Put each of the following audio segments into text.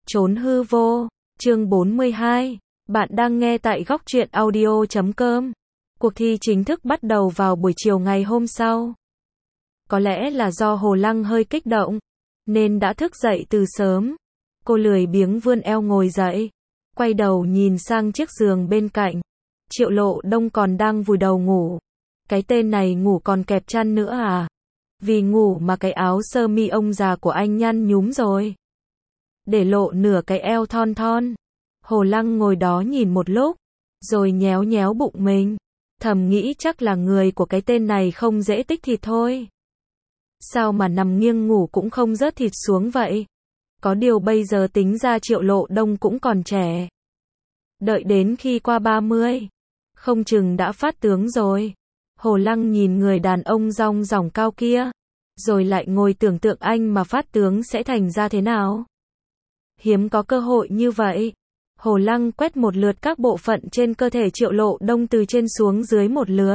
Trốn hư vô, chương 42. Bạn đang nghe tại góc truyện audio.com. Cuộc thi chính thức bắt đầu vào buổi chiều ngày hôm sau. Có lẽ là do Hồ Lăng hơi kích động, nên đã thức dậy từ sớm. Cô lười biếng vươn eo ngồi dậy, quay đầu nhìn sang chiếc giường bên cạnh. Triệu Lộ Đông còn đang vùi đầu ngủ. Cái tên này ngủ còn kẹp chăn nữa à? Vì ngủ mà cái áo sơ mi ông già của anh nhăn nhúm rồi, để lộ nửa cái eo thon thon. Hồ Lăng ngồi đó nhìn một lúc, rồi nhéo nhéo bụng mình, thầm nghĩ chắc là người của cái tên này không dễ tích thịt thôi. Sao mà nằm nghiêng ngủ cũng không rớt thịt xuống vậy? Có điều bây giờ tính ra Triệu Lộ Đông cũng còn trẻ. Đợi đến khi qua 30, không chừng đã phát tướng rồi. Hồ Lăng nhìn người đàn ông rong ròng cao kia, rồi lại ngồi tưởng tượng anh mà phát tướng sẽ thành ra thế nào. Hiếm có cơ hội như vậy. Hồ Lăng quét một lượt các bộ phận trên cơ thể Triệu Lộ Đông từ trên xuống dưới một lượt.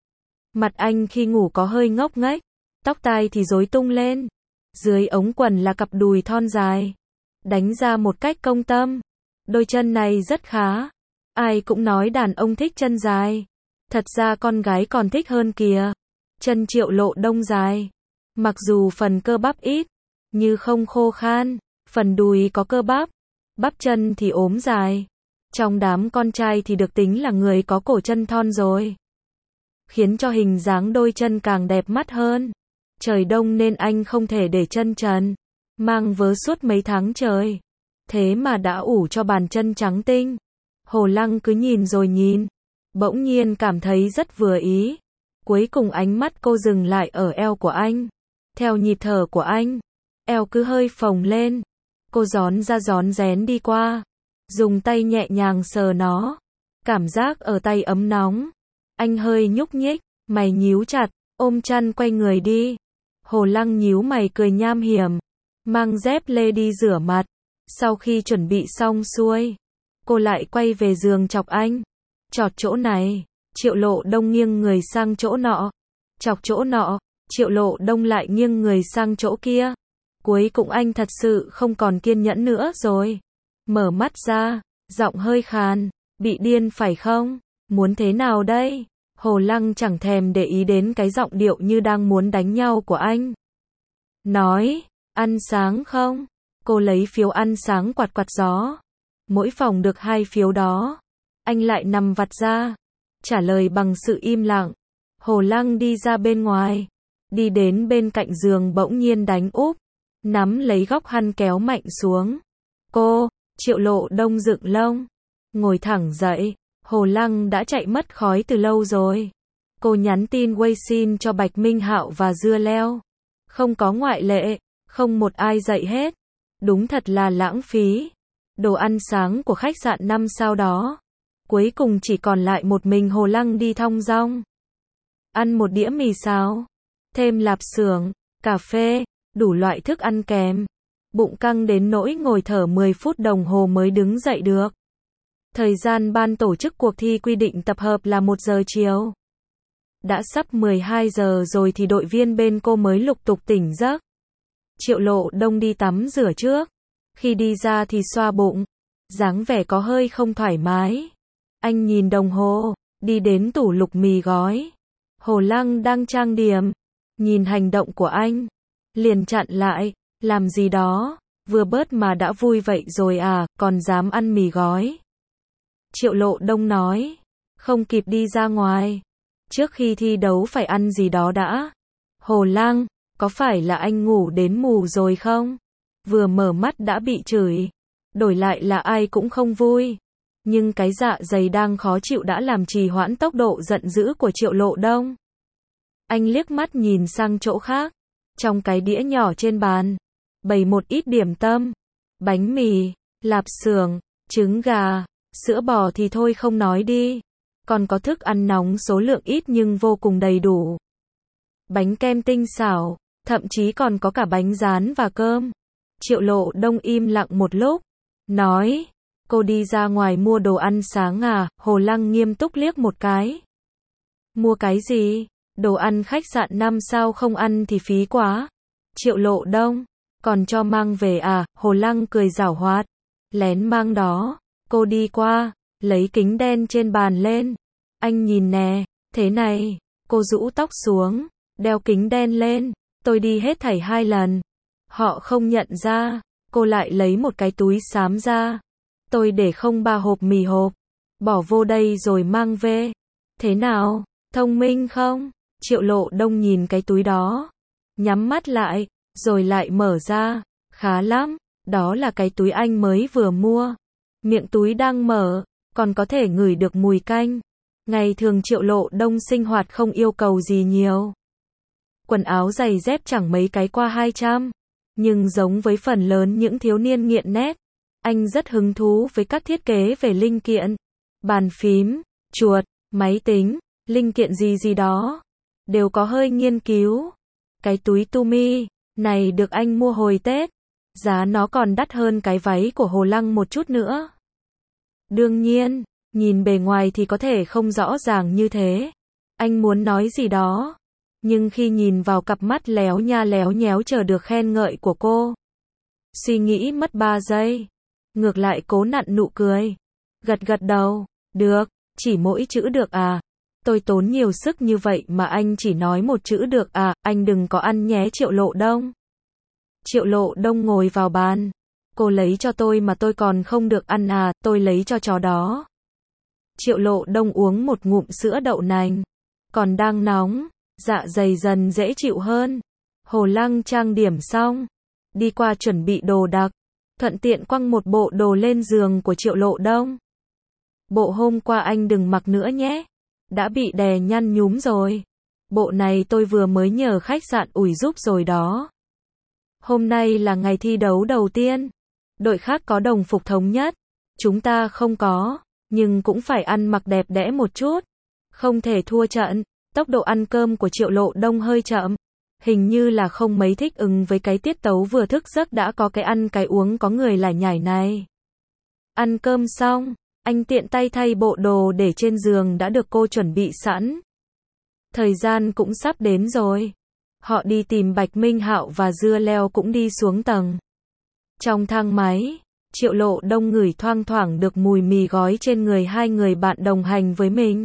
Mặt anh khi ngủ có hơi ngốc nghếch, tóc tai thì rối tung lên. Dưới ống quần là cặp đùi thon dài, đánh ra một cách công tâm. Đôi chân này rất khá. Ai cũng nói đàn ông thích chân dài. Thật ra con gái còn thích hơn kìa. Chân Triệu Lộ Đông dài, mặc dù phần cơ bắp ít, như không khô khan. Phần đùi có cơ bắp, bắp chân thì ốm dài. Trong đám con trai thì được tính là người có cổ chân thon rồi, khiến cho hình dáng đôi chân càng đẹp mắt hơn. Trời đông nên anh không thể để chân trần, mang vớ suốt mấy tháng trời. Thế mà đã ủ cho bàn chân trắng tinh. Hồ Lăng cứ nhìn rồi nhìn, bỗng nhiên cảm thấy rất vừa ý. Cuối cùng ánh mắt cô dừng lại ở eo của anh. Theo nhịp thở của anh, eo cứ hơi phồng lên. Cô rón ra rón rén đi qua, dùng tay nhẹ nhàng sờ nó. Cảm giác ở tay ấm nóng. Anh hơi nhúc nhích, mày nhíu chặt, ôm chăn quay người đi. Hồ Lăng nhíu mày cười nham hiểm, mang dép lê đi rửa mặt. Sau khi chuẩn bị xong xuôi, cô lại quay về giường chọc anh. Chọt chỗ này, Triệu Lộ Đông nghiêng người sang chỗ nọ. Chọc chỗ nọ, Triệu Lộ Đông lại nghiêng người sang chỗ kia. Cuối cùng anh thật sự không còn kiên nhẫn nữa rồi. Mở mắt ra, giọng hơi khàn, bị điên phải không? Muốn thế nào đây? Hồ Lăng chẳng thèm để ý đến cái giọng điệu như đang muốn đánh nhau của anh. Nói, ăn sáng không? Cô lấy phiếu ăn sáng quạt quạt gió. Mỗi phòng được 2 phiếu đó. Anh lại nằm vặt ra, trả lời bằng sự im lặng. Hồ Lăng đi ra bên ngoài, đi đến bên cạnh giường bỗng nhiên đánh úp, nắm lấy góc khăn kéo mạnh xuống. Cô, Triệu Lộ Đông dựng lông, ngồi thẳng dậy. Hồ Lăng đã chạy mất khói từ lâu rồi. Cô nhắn tin Weixin cho Bạch Minh Hạo và Dưa Leo. Không có ngoại lệ, không một ai dậy hết. Đúng thật là lãng phí. Đồ ăn sáng của khách sạn 5 sao đó. Cuối cùng chỉ còn lại một mình Hồ Lăng đi thong dong. Ăn một đĩa mì xào, thêm lạp xưởng, cà phê, đủ loại thức ăn kèm. Bụng căng đến nỗi ngồi thở 10 phút đồng hồ mới đứng dậy được. Thời gian ban tổ chức cuộc thi quy định tập hợp là 1 giờ chiều. Đã sắp 12 giờ rồi thì đội viên bên cô mới lục tục tỉnh giấc. Triệu Lộ Đông đi tắm rửa trước. Khi đi ra thì xoa bụng, dáng vẻ có hơi không thoải mái. Anh nhìn đồng hồ, đi đến tủ lục mì gói. Hồ Lăng đang trang điểm, nhìn hành động của anh, liền chặn lại. Làm gì đó, vừa bớt mà đã vui vậy rồi à, còn dám ăn mì gói. Triệu Lộ Đông nói, không kịp đi ra ngoài. Trước khi thi đấu phải ăn gì đó đã. Hồ Lăng, có phải là anh ngủ đến mù rồi không? Vừa mở mắt đã bị chửi. Đổi lại là ai cũng không vui. Nhưng cái dạ dày đang khó chịu đã làm trì hoãn tốc độ giận dữ của Triệu Lộ Đông. Anh liếc mắt nhìn sang chỗ khác. Trong cái đĩa nhỏ trên bàn, bày một ít điểm tâm, bánh mì, lạp xưởng, trứng gà, sữa bò thì thôi không nói đi. Còn có thức ăn nóng số lượng ít nhưng vô cùng đầy đủ. Bánh kem tinh xảo, thậm chí còn có cả bánh rán và cơm. Triệu Lộ Đông im lặng một lúc, nói, cô đi ra ngoài mua đồ ăn sáng à? Hồ Lăng nghiêm túc liếc một cái. Mua cái gì? Đồ ăn khách sạn 5 sao không ăn thì phí quá. Triệu Lộ Đông, còn cho mang về à? Hồ Lăng cười giảo hoạt. lén mang đó. Cô đi qua, lấy kính đen trên bàn lên. Anh nhìn nè, thế này. Cô rũ tóc xuống, đeo kính đen lên. Tôi đi hết thảy 2 lần. Họ không nhận ra. Cô lại lấy một cái túi xám ra. Tôi để không 3 hộp mì hộp. Bỏ vô đây rồi mang về. Thế nào, thông minh không? Triệu Lộ Đông nhìn cái túi đó. Nhắm mắt lại, rồi lại mở ra. Khá lắm, đó là cái túi anh mới vừa mua. Miệng túi đang mở, còn có thể ngửi được mùi canh. Ngày thường Triệu Lộ Đông sinh hoạt không yêu cầu gì nhiều. Quần áo giày dép chẳng mấy cái qua 200. Nhưng giống với phần lớn những thiếu niên nghiện net, anh rất hứng thú với các thiết kế về linh kiện. Bàn phím, chuột, máy tính, linh kiện gì đó. Đều có hơi nghiên cứu. Cái túi Tumi này được anh mua hồi Tết. Giá nó còn đắt hơn cái váy của Hồ Lăng một chút nữa. Đương nhiên, nhìn bề ngoài thì có thể không rõ ràng như thế. Anh muốn nói gì đó. Nhưng khi nhìn vào cặp mắt léo nha léo nhéo chờ được khen ngợi của cô, suy nghĩ mất 3 giây. Ngược lại cố nặn nụ cười. Gật gật đầu. Được, chỉ mỗi chữ được à? Tôi tốn nhiều sức như vậy mà anh chỉ nói một chữ được à? Anh đừng có ăn nhé Triệu Lộ Đông. Triệu Lộ Đông ngồi vào bàn. Cô lấy cho tôi mà tôi còn không được ăn à? Tôi lấy cho chó đó. Triệu Lộ Đông uống một ngụm sữa đậu nành. Còn đang nóng, dạ dày dần dễ chịu hơn. Hồ Lăng trang điểm xong, đi qua chuẩn bị đồ đạc, thuận tiện quăng một bộ đồ lên giường của Triệu Lộ Đông. Bộ hôm qua anh đừng mặc nữa nhé. Đã bị đè nhăn nhúm rồi. Bộ này tôi vừa mới nhờ khách sạn ủi giúp rồi đó. Hôm nay là ngày thi đấu đầu tiên. Đội khác có đồng phục thống nhất. Chúng ta không có. Nhưng cũng phải ăn mặc đẹp đẽ một chút. Không thể thua trận. Tốc độ ăn cơm của Triệu Lộ Đông hơi chậm. Hình như là không mấy thích ứng với cái tiết tấu vừa thức giấc đã có cái ăn cái uống có người lải nhải này. Ăn cơm xong, anh tiện tay thay bộ đồ để trên giường đã được cô chuẩn bị sẵn. Thời gian cũng sắp đến rồi. Họ đi tìm Bạch Minh Hạo và Dưa Leo cũng đi xuống tầng. Trong thang máy, Triệu Lộ Đông ngửi thoang thoảng được mùi mì gói trên người hai người bạn đồng hành với mình.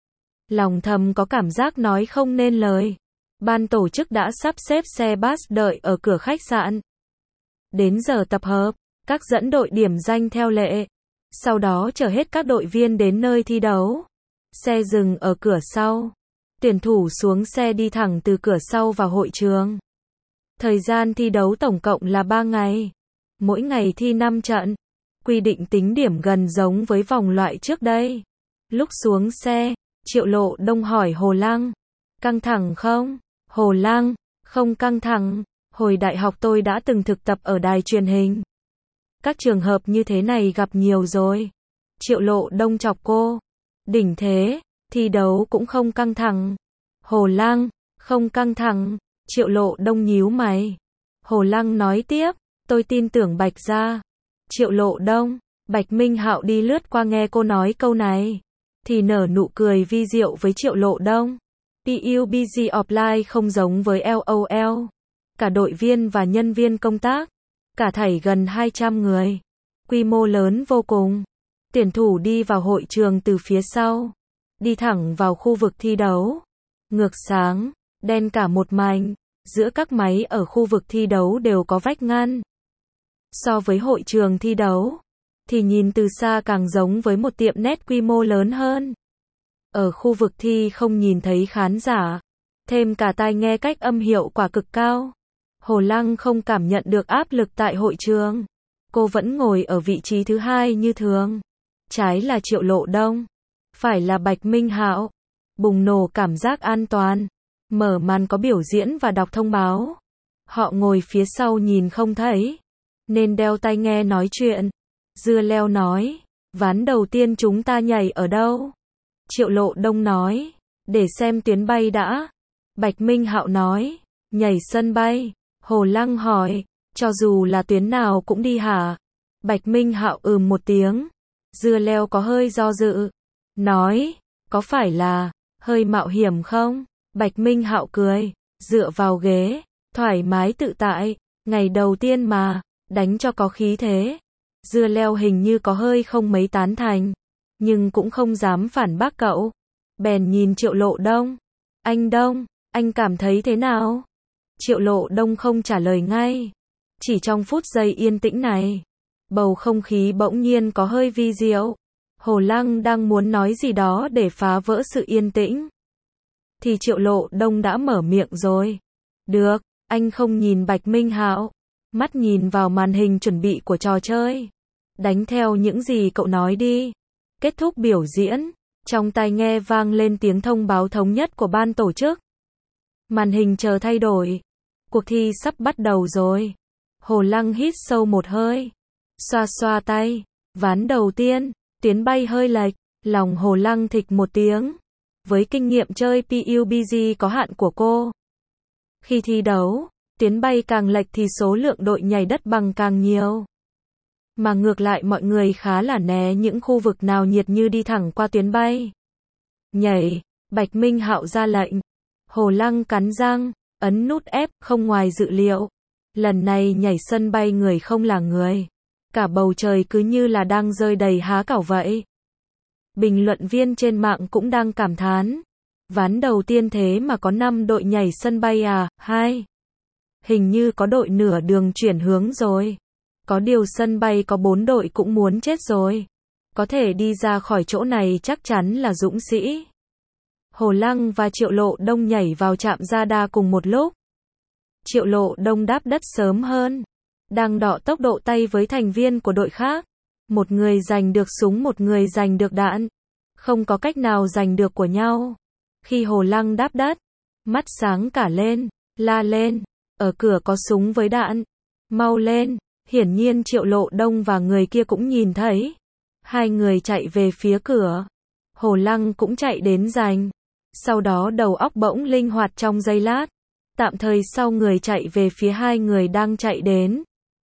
Lòng thầm có cảm giác nói không nên lời. Ban tổ chức đã sắp xếp xe bus đợi ở cửa khách sạn. Đến giờ tập hợp, các dẫn đội điểm danh theo lệ. Sau đó chở hết các đội viên đến nơi thi đấu. Xe dừng ở cửa sau. Tuyển thủ xuống xe đi thẳng từ cửa sau vào hội trường. Thời gian thi đấu tổng cộng là 3 ngày. Mỗi ngày thi 5 trận. Quy định tính điểm gần giống với vòng loại trước đây. Lúc xuống xe, Triệu Lộ Đông hỏi Hồ Lăng. Căng thẳng không? Hồ Lăng, không căng thẳng. Hồi đại học tôi đã từng thực tập ở đài truyền hình. Các trường hợp như thế này gặp nhiều rồi. Triệu Lộ Đông chọc cô. Đỉnh thế, thi đấu cũng không căng thẳng. Hồ Lăng, không căng thẳng. Triệu Lộ Đông nhíu mày. Hồ Lăng nói tiếp, tôi tin tưởng Bạch gia. Triệu Lộ Đông, Bạch Minh Hạo đi lướt qua nghe cô nói câu này, thì nở nụ cười vi diệu với Triệu Lộ Đông. PUBG Offline không giống với LOL. Cả đội viên và nhân viên công tác, cả thảy gần 200 người. Quy mô lớn vô cùng. Tuyển thủ đi vào hội trường từ phía sau. Đi thẳng vào khu vực thi đấu. Ngược sáng, đen cả một mảnh. Giữa các máy ở khu vực thi đấu đều có vách ngăn. So với hội trường thi đấu, thì nhìn từ xa càng giống với một tiệm net quy mô lớn hơn. Ở khu vực thi không nhìn thấy khán giả. Thêm cả tai nghe cách âm hiệu quả cực cao. Hồ Lăng không cảm nhận được áp lực tại hội trường. Cô vẫn ngồi ở vị trí thứ 2 như thường. Trái là Triệu Lộ Đông. Phải là Bạch Minh Hạo. Bùng nổ cảm giác an toàn. Mở màn có biểu diễn và đọc thông báo. Họ ngồi phía sau nhìn không thấy, nên đeo tai nghe nói chuyện. Dưa Leo nói, ván đầu tiên chúng ta nhảy ở đâu? Triệu Lộ Đông nói, để xem tuyến bay đã. Bạch Minh Hạo nói, nhảy sân bay. Hồ Lăng hỏi, cho dù là tuyến nào cũng đi hả? Bạch Minh Hạo một tiếng. Dưa Leo có hơi do dự. Nói, có phải là hơi mạo hiểm không? Bạch Minh Hạo cười, dựa vào ghế, thoải mái tự tại. Ngày đầu tiên mà, đánh cho có khí thế. Dưa leo hình như có hơi không mấy tán thành, nhưng cũng không dám phản bác cậu. Bèn nhìn Triệu Lộ Đông. Anh Đông, anh cảm thấy thế nào? Triệu Lộ Đông không trả lời ngay. Chỉ trong phút giây yên tĩnh này, bầu không khí bỗng nhiên có hơi vi diệu. Hồ Lăng đang muốn nói gì đó để phá vỡ sự yên tĩnh, thì Triệu Lộ Đông đã mở miệng rồi. Được, anh không nhìn Bạch Minh Hạo, mắt nhìn vào màn hình chuẩn bị của trò chơi. Đánh theo những gì cậu nói đi. Kết thúc biểu diễn, trong tai nghe vang lên tiếng thông báo thống nhất của ban tổ chức. Màn hình chờ thay đổi. Cuộc thi sắp bắt đầu rồi. Hồ Lăng hít sâu một hơi, xoa xoa tay. Ván đầu tiên, tuyến bay hơi lệch, lòng Hồ Lăng thịch một tiếng. Với kinh nghiệm chơi PUBG có hạn của cô, khi thi đấu, tuyến bay càng lệch thì số lượng đội nhảy đất bằng càng nhiều. Mà ngược lại mọi người khá là né những khu vực nào nhiệt như đi thẳng qua tuyến bay. Nhảy, Bạch Minh Hạo ra lệnh. Hồ Lăng cắn răng, ấn nút F, không ngoài dự liệu. Lần này nhảy sân bay người không là người. Cả bầu trời cứ như là đang rơi đầy há cảo vậy. Bình luận viên trên mạng cũng đang cảm thán. Ván đầu tiên thế mà có 5 đội nhảy sân bay à? 2. Hình như có đội nửa đường chuyển hướng rồi. Có điều sân bay có 4 đội cũng muốn chết rồi. Có thể đi ra khỏi chỗ này chắc chắn là dũng sĩ. Hồ Lăng và Triệu Lộ Đông nhảy vào trạm radar cùng một lúc. Triệu Lộ Đông đáp đất sớm hơn, đang đọ tốc độ tay với thành viên của đội khác. Một người giành được súng, một người giành được đạn. Không có cách nào giành được của nhau. Khi Hồ Lăng đáp đất, mắt sáng cả lên, la lên, ở cửa có súng với đạn. Mau lên. Hiển nhiên Triệu Lộ Đông và người kia cũng nhìn thấy. Hai người chạy về phía cửa. Hồ Lăng cũng chạy đến giành. Sau đó đầu óc bỗng linh hoạt trong giây lát. Tạm thời sau người chạy về phía hai người đang chạy đến.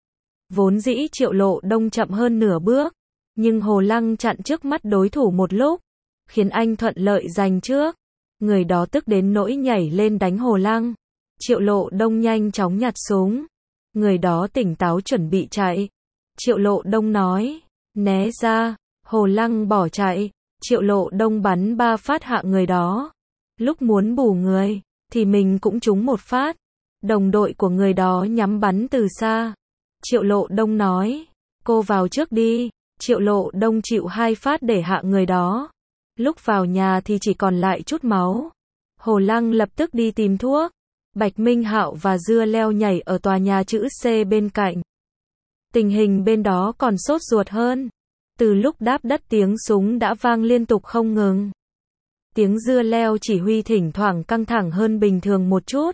Vốn dĩ Triệu Lộ Đông chậm hơn nửa bước, nhưng Hồ Lăng chặn trước mắt đối thủ một lúc, khiến anh thuận lợi giành trước. Người đó tức đến nỗi nhảy lên đánh Hồ Lăng. Triệu Lộ Đông nhanh chóng nhặt súng. Người đó tỉnh táo chuẩn bị chạy. Triệu Lộ Đông nói, né ra. Hồ Lăng bỏ chạy. Triệu Lộ Đông bắn 3 phát hạ người đó. Lúc muốn bù người, thì mình cũng trúng một phát. Đồng đội của người đó nhắm bắn từ xa. Triệu Lộ Đông nói, cô vào trước đi. Triệu Lộ Đông chịu 2 phát để hạ người đó. Lúc vào nhà thì chỉ còn lại chút máu. Hồ Lăng lập tức đi tìm thuốc. Bạch Minh Hạo và Dưa Leo nhảy ở tòa nhà chữ C bên cạnh. Tình hình bên đó còn sốt ruột hơn. Từ lúc đáp đất tiếng súng đã vang liên tục không ngừng. Tiếng Dưa Leo chỉ huy thỉnh thoảng căng thẳng hơn bình thường một chút.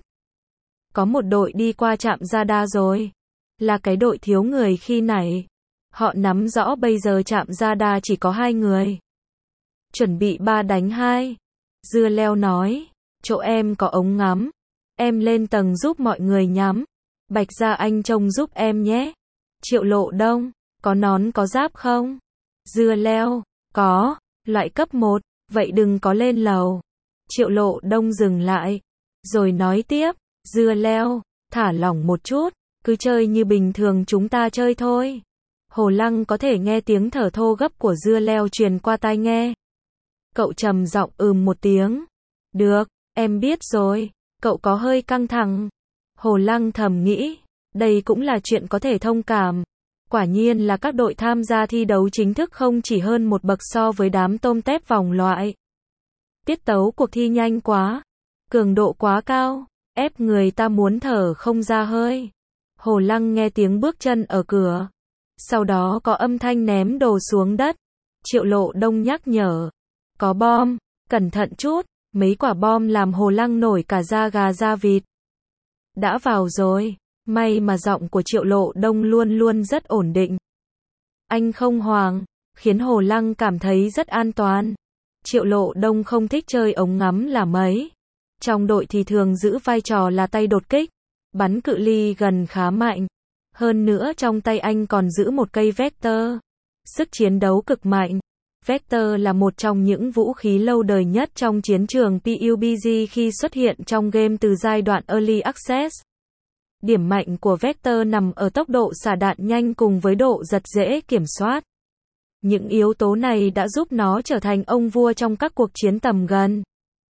Có một đội đi qua trạm radar rồi. Là cái đội thiếu người khi nãy. Họ nắm rõ bây giờ trạm radar chỉ có 2 người. Chuẩn bị 3 đánh 2. Dưa Leo nói, chỗ em có ống ngắm. Em lên tầng giúp mọi người nhắm. Bạch Gia anh trông giúp em nhé. Triệu Lộ Đông, có nón có giáp không? Dưa Leo, có, loại cấp 1, vậy đừng có lên lầu. Triệu Lộ Đông dừng lại, rồi nói tiếp, Dưa Leo, thả lỏng một chút, cứ chơi như bình thường chúng ta chơi thôi. Hồ Lăng có thể nghe tiếng thở thô gấp của Dưa Leo truyền qua tai nghe. Cậu trầm giọng một tiếng. Được, em biết rồi. Cậu có hơi căng thẳng. Hồ Lăng thầm nghĩ, đây cũng là chuyện có thể thông cảm. Quả nhiên là các đội tham gia thi đấu chính thức không chỉ hơn một bậc so với đám tôm tép vòng loại. Tiết tấu cuộc thi nhanh quá, cường độ quá cao, ép người ta muốn thở không ra hơi. Hồ Lăng nghe tiếng bước chân ở cửa. Sau đó có âm thanh ném đồ xuống đất. Triệu Lộ Đông nhắc nhở, có bom, cẩn thận chút. Mấy quả bom làm Hồ Lăng nổi cả da gà da vịt. Đã vào rồi. May mà giọng của Triệu Lộ Đông luôn luôn rất ổn định. Anh không hoảng, khiến Hồ Lăng cảm thấy rất an toàn. Triệu Lộ Đông không thích chơi ống ngắm là mấy. Trong đội thì thường giữ vai trò là tay đột kích, bắn cự ly gần khá mạnh. Hơn nữa trong tay anh còn giữ một cây Vector. Sức chiến đấu cực mạnh. Vector là một trong những vũ khí lâu đời nhất trong chiến trường PUBG khi xuất hiện trong game từ giai đoạn Early Access. Điểm mạnh của Vector nằm ở tốc độ xả đạn nhanh cùng với độ giật dễ kiểm soát. Những yếu tố này đã giúp nó trở thành ông vua trong các cuộc chiến tầm gần.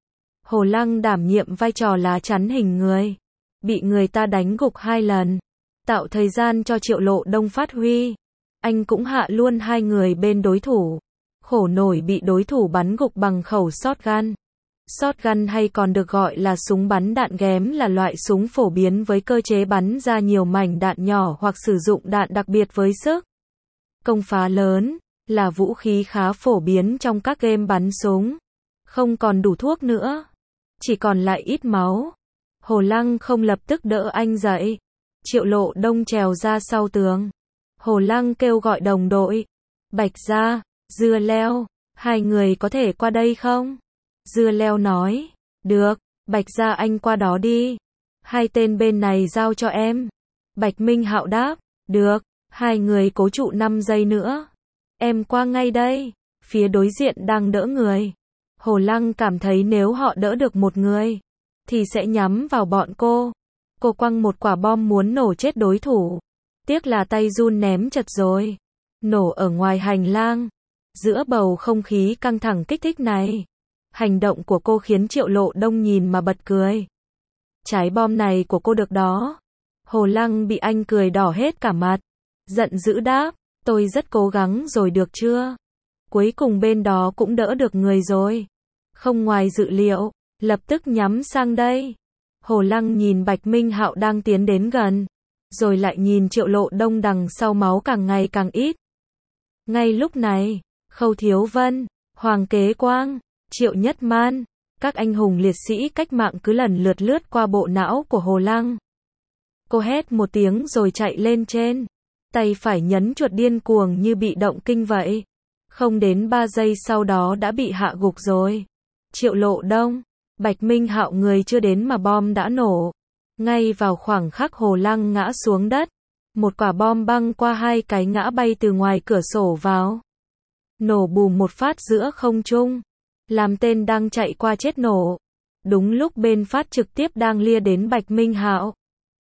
Hồ Lăng đảm nhiệm vai trò lá chắn hình người, bị người ta đánh gục 2 lần, tạo thời gian cho Triệu Lộ Đông phát huy. Anh cũng hạ luôn 2 người bên đối thủ. Khổ nổi bị đối thủ bắn gục bằng khẩu shotgun. Shotgun hay còn được gọi là súng bắn đạn ghém là loại súng phổ biến với cơ chế bắn ra nhiều mảnh đạn nhỏ hoặc sử dụng đạn đặc biệt với sức công phá lớn, là vũ khí khá phổ biến trong các game bắn súng. Không còn đủ thuốc nữa, chỉ còn lại ít máu. Hồ Lăng không lập tức đỡ anh dậy. Triệu Lộ Đông trèo ra sau tường. Hồ Lăng kêu gọi đồng đội. Bạch Gia, Dưa Leo, 2 người có thể qua đây không? Dưa Leo nói, được, Bạch Gia anh qua đó đi. 2 tên bên này giao cho em. Bạch Minh Hạo đáp, được, 2 người cố trụ 5 giây nữa. Em qua ngay đây. Phía đối diện đang đỡ người. Hồ Lăng cảm thấy nếu họ đỡ được một người, thì sẽ nhắm vào bọn cô. Cô quăng một quả bom muốn nổ chết đối thủ. Tiếc là tay run ném chật rồi. Nổ ở ngoài hành lang. Giữa bầu không khí căng thẳng kích thích này, hành động của cô khiến Triệu Lộ Đông nhìn mà bật cười. Trái bom này của cô được đó. Hồ Lăng bị anh cười đỏ hết cả mặt. Giận dữ đáp, tôi rất cố gắng rồi được chưa? Cuối cùng bên đó cũng đỡ được người rồi. Không ngoài dự liệu, lập tức nhắm sang đây. Hồ Lăng nhìn Bạch Minh Hạo đang tiến đến gần, rồi lại nhìn Triệu Lộ Đông đằng sau máu càng ngày càng ít. Ngay lúc này, Khâu Thiếu Vân, Hoàng Kế Quang, Triệu Nhất Man, các anh hùng liệt sĩ cách mạng cứ lần lượt lướt qua bộ não của Hồ Lăng. Cô hét một tiếng rồi chạy lên trên. Tay phải nhấn chuột điên cuồng như bị động kinh vậy. Không đến 3 giây sau đó đã bị hạ gục rồi. Triệu Lộ Đông, Bạch Minh Hạo người chưa đến mà bom đã nổ. Ngay vào khoảng khắc Hồ Lăng ngã xuống đất, một quả bom băng qua 2 cái ngã bay từ ngoài cửa sổ vào. Nổ bùm một phát giữa không trung, làm tên đang chạy qua chết nổ. Đúng lúc bên phát trực tiếp đang lia đến Bạch Minh Hạo.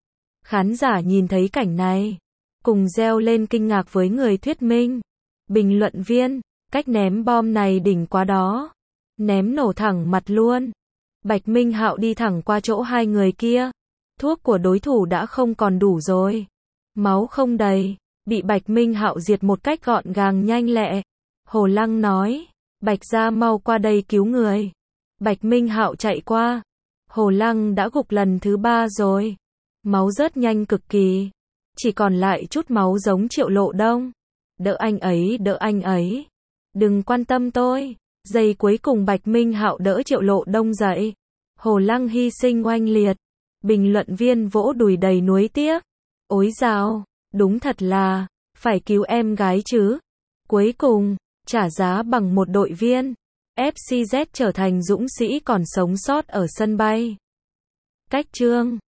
Khán giả nhìn thấy cảnh này, cùng reo lên kinh ngạc với người thuyết minh. Bình luận viên, cách ném bom này đỉnh quá đó. Ném nổ thẳng mặt luôn. Bạch Minh Hạo đi thẳng qua chỗ 2 người kia. Thuốc của đối thủ đã không còn đủ rồi. Máu không đầy, bị Bạch Minh Hạo diệt một cách gọn gàng nhanh lẹ. Hồ Lăng nói, Bạch Gia mau qua đây cứu người. Bạch Minh Hạo chạy qua. Hồ Lăng đã gục lần thứ 3 rồi. Máu rớt nhanh cực kỳ. Chỉ còn lại chút máu giống Triệu Lộ Đông. Đỡ anh ấy, đỡ anh ấy. Đừng quan tâm tôi. Giây cuối cùng Bạch Minh Hạo đỡ Triệu Lộ Đông dậy. Hồ Lăng hy sinh oanh liệt. Bình luận viên vỗ đùi đầy nuối tiếc. Ối dào, đúng thật là, phải cứu em gái chứ. Cuối cùng, trả giá bằng một đội viên. FCZ trở thành dũng sĩ còn sống sót ở sân bay. Cách chương